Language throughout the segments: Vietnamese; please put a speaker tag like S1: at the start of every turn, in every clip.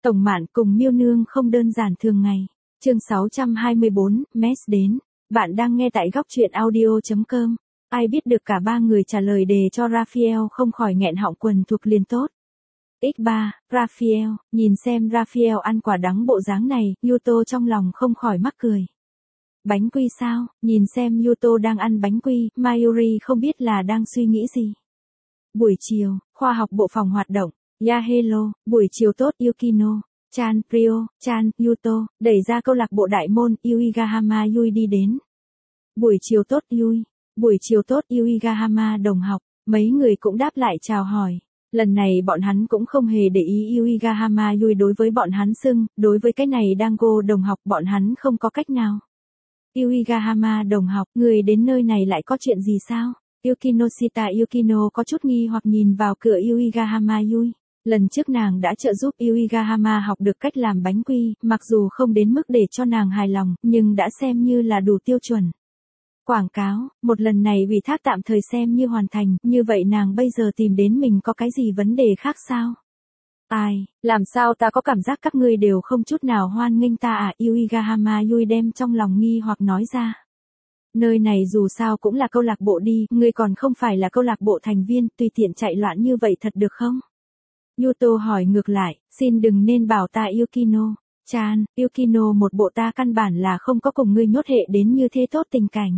S1: Tổng Mạn cùng Miêu Nương không đơn giản thường ngày. Chương 624, Mess đến. Bạn đang nghe tại góc truyện audio.com. Ai biết được cả ba người trả lời đề cho Raphael không khỏi nghẹn họng quần thuộc liền tốt. X3, Raphael, nhìn xem Raphael ăn quả đắng bộ dáng này, Yuto trong lòng không khỏi mắc cười. Bánh quy sao? Nhìn xem Yuto đang ăn bánh quy, Mayuri không biết là đang suy nghĩ gì. Buổi chiều, khoa học bộ phòng hoạt động. Yeah hello, buổi chiều tốt Yukino. Chan, Ryo, Chan, Yuto, đẩy ra câu lạc bộ đại môn, Yuigahama Yui đi đến. Buổi chiều tốt Yui. Buổi chiều tốt Yuigahama đồng học. Mấy người cũng đáp lại chào hỏi. Lần này bọn hắn cũng không hề để ý Yuigahama Yui đối với bọn hắn xưng, đối với cái này Dango đồng học bọn hắn không có cách nào. Yuigahama đồng học, người đến nơi này lại có chuyện gì sao? Yukinoshita Yukino có chút nghi hoặc nhìn vào cửa Yuigahama Yui. Lần trước nàng đã trợ giúp Yuigahama học được cách làm bánh quy, mặc dù không đến mức để cho nàng hài lòng, nhưng đã xem như là đủ tiêu chuẩn. Quảng cáo, một lần này ủy thác tạm thời xem như hoàn thành, như vậy nàng bây giờ tìm đến mình có cái gì vấn đề khác sao? Ai, làm sao ta có cảm giác các ngươi đều không chút nào hoan nghênh ta à? Yuigahama Yui đem trong lòng nghi hoặc nói ra. Nơi này dù sao cũng là câu lạc bộ đi, ngươi còn không phải là câu lạc bộ thành viên, tùy tiện chạy loạn như vậy thật được không? Yuto hỏi ngược lại, xin đừng nên bảo ta Yukino. Chan, Yukino một bộ ta căn bản là không có cùng ngươi nhốt hệ đến như thế tốt tình cảnh.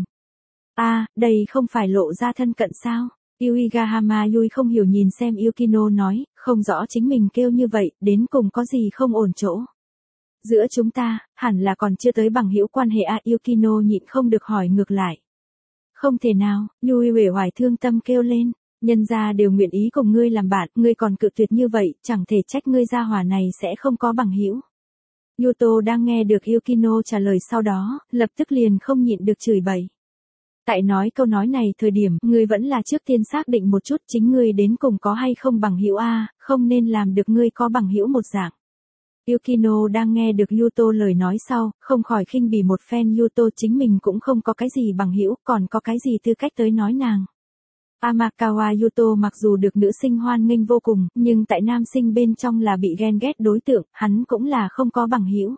S1: Đây không phải lộ ra thân cận sao? Yuigahama Yui không hiểu nhìn xem Yukino nói, không rõ chính mình kêu như vậy, đến cùng có gì không ổn chỗ. Giữa chúng ta, hẳn là còn chưa tới bằng hữu quan hệ Yukino nhịn không được hỏi ngược lại. Không thể nào, Yui uể oải thương tâm kêu lên, nhân gia đều nguyện ý cùng ngươi làm bạn, ngươi còn cự tuyệt như vậy, chẳng thể trách ngươi gia hỏa này sẽ không có bằng hữu. Yuto đang nghe được Yukino trả lời sau đó, lập tức liền không nhịn được chửi bậy. Tại nói câu nói này thời điểm, ngươi vẫn là trước tiên xác định một chút chính ngươi đến cùng có hay không bằng hữu không nên làm được ngươi có bằng hữu một dạng. Yukino đang nghe được Yuto lời nói sau, không khỏi khinh bỉ một phen Yuto chính mình cũng không có cái gì bằng hữu, còn có cái gì tư cách tới nói nàng. Amakawa Yuto mặc dù được nữ sinh hoan nghênh vô cùng, nhưng tại nam sinh bên trong là bị ghen ghét đối tượng, hắn cũng là không có bằng hữu.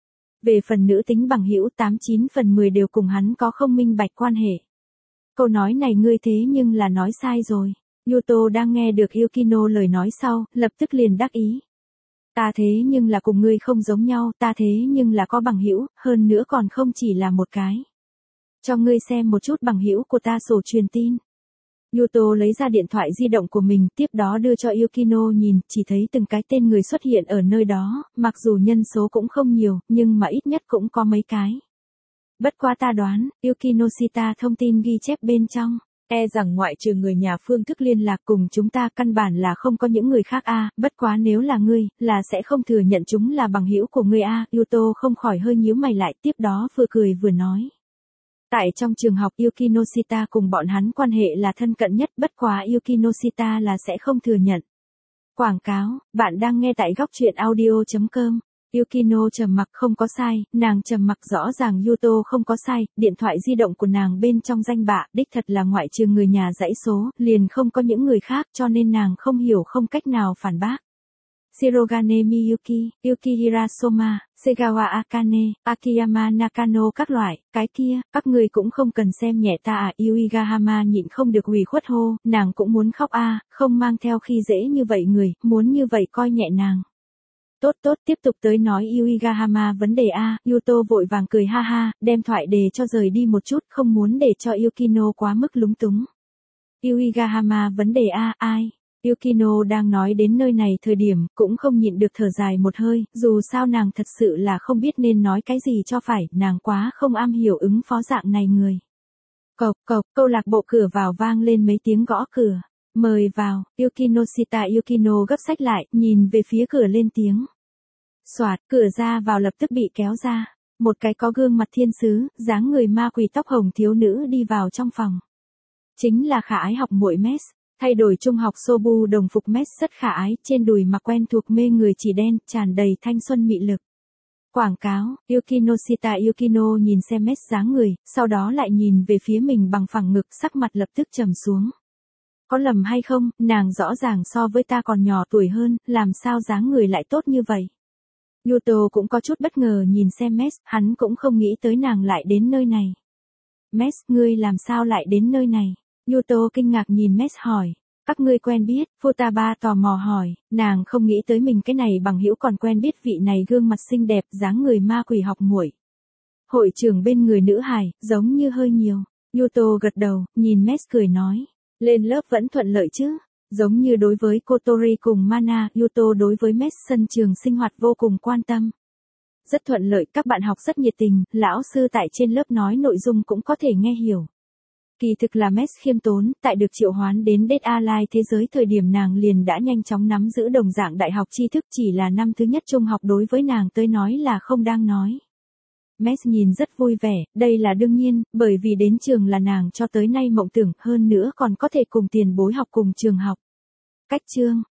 S1: Về phần nữ tính bằng hữu 89 phần 10 đều cùng hắn có không minh bạch quan hệ. Câu nói này ngươi thế nhưng là nói sai rồi. Yuto đang nghe được Yukino lời nói sau, lập tức liền đắc ý. Ta thế nhưng là cùng ngươi không giống nhau, ta thế nhưng là có bằng hữu, hơn nữa còn không chỉ là một cái. Cho ngươi xem một chút bằng hữu của ta sổ truyền tin. Yuto lấy ra điện thoại di động của mình, tiếp đó đưa cho Yukino nhìn, chỉ thấy từng cái tên người xuất hiện ở nơi đó, mặc dù nhân số cũng không nhiều, nhưng mà ít nhất cũng có mấy cái. Bất quá ta đoán, Yukinoshita thông tin ghi chép bên trong, rằng ngoại trừ người nhà phương thức liên lạc cùng chúng ta căn bản là không có những người khác bất quá nếu là ngươi, là sẽ không thừa nhận chúng là bằng hữu của ngươi Yuto không khỏi hơi nhíu mày lại, tiếp đó vừa cười vừa nói. Tại trong trường học Yukinoshita cùng bọn hắn quan hệ là thân cận nhất, bất quá Yukinoshita là sẽ không thừa nhận. Quảng cáo, bạn đang nghe tại góc truyện audio.com. Yukino trầm mặc không có sai, nàng trầm mặc rõ ràng Yuto không có sai, điện thoại di động của nàng bên trong danh bạ, đích thật là ngoại trừ người nhà dãy số, liền không có những người khác cho nên nàng không hiểu không cách nào phản bác. Shirogane Miyuki, Yukihira Soma, Segawa Akane, Akiyama Nakano các loại, cái kia, các người cũng không cần xem nhẹ ta Yuigahama nhịn không được ủy khuất hô, nàng cũng muốn khóc không mang theo khi dễ như vậy người, muốn như vậy coi nhẹ nàng. Tốt, tiếp tục tới nói Yuigahama vấn đề Yuto vội vàng cười ha ha, đem thoại đề cho rời đi một chút, không muốn để cho Yukino quá mức lúng túng. Yuigahama vấn đề ai? Yukino đang nói đến nơi này thời điểm, cũng không nhịn được thở dài một hơi, dù sao nàng thật sự là không biết nên nói cái gì cho phải, nàng quá không am hiểu ứng phó dạng này người. Cộc, câu lạc bộ cửa vào vang lên mấy tiếng gõ cửa. Mời vào, Yukino gấp sách lại, nhìn về phía cửa lên tiếng. Soạt, cửa ra vào lập tức bị kéo ra. Một cái có gương mặt thiên sứ, dáng người ma quỷ tóc hồng thiếu nữ đi vào trong phòng. Chính là khả ái học muội Mess, thay đổi trung học Sobu đồng phục Mess rất khả ái, trên đùi mặc quen thuộc mê người chỉ đen, tràn đầy thanh xuân mị lực. Quảng cáo, Yukino nhìn xem Mess dáng người, sau đó lại nhìn về phía mình bằng phẳng ngực, sắc mặt lập tức trầm xuống. Có lầm hay không, nàng rõ ràng so với ta còn nhỏ tuổi hơn, làm sao dáng người lại tốt như vậy? Yuto cũng có chút bất ngờ nhìn xem Max, hắn cũng không nghĩ tới nàng lại đến nơi này. Max, ngươi làm sao lại đến nơi này? Yuto kinh ngạc nhìn Max hỏi. Các ngươi quen biết, Futaba tò mò hỏi, nàng không nghĩ tới mình cái này bằng hữu còn quen biết vị này gương mặt xinh đẹp, dáng người ma quỷ học muội. Hội trưởng bên người nữ hài, giống như hơi nhiều. Yuto gật đầu, nhìn Max cười nói, lên lớp vẫn thuận lợi chứ? Giống như đối với Kotori cùng Mana, Yuto đối với Max sân trường sinh hoạt vô cùng quan tâm. Rất thuận lợi, các bạn học rất nhiệt tình, lão sư tại trên lớp nói nội dung cũng có thể nghe hiểu. Kỳ thực là Max khiêm tốn, tại được triệu hoán đến Dead Ally thế giới thời điểm nàng liền đã nhanh chóng nắm giữ đồng dạng đại học tri thức, chỉ là năm thứ nhất trung học đối với nàng tới nói là không đang nói. Max nhìn rất vui vẻ, đây là đương nhiên, bởi vì đến trường là nàng cho tới nay mộng tưởng, hơn nữa còn có thể cùng tiền bối học cùng trường học. Cách chương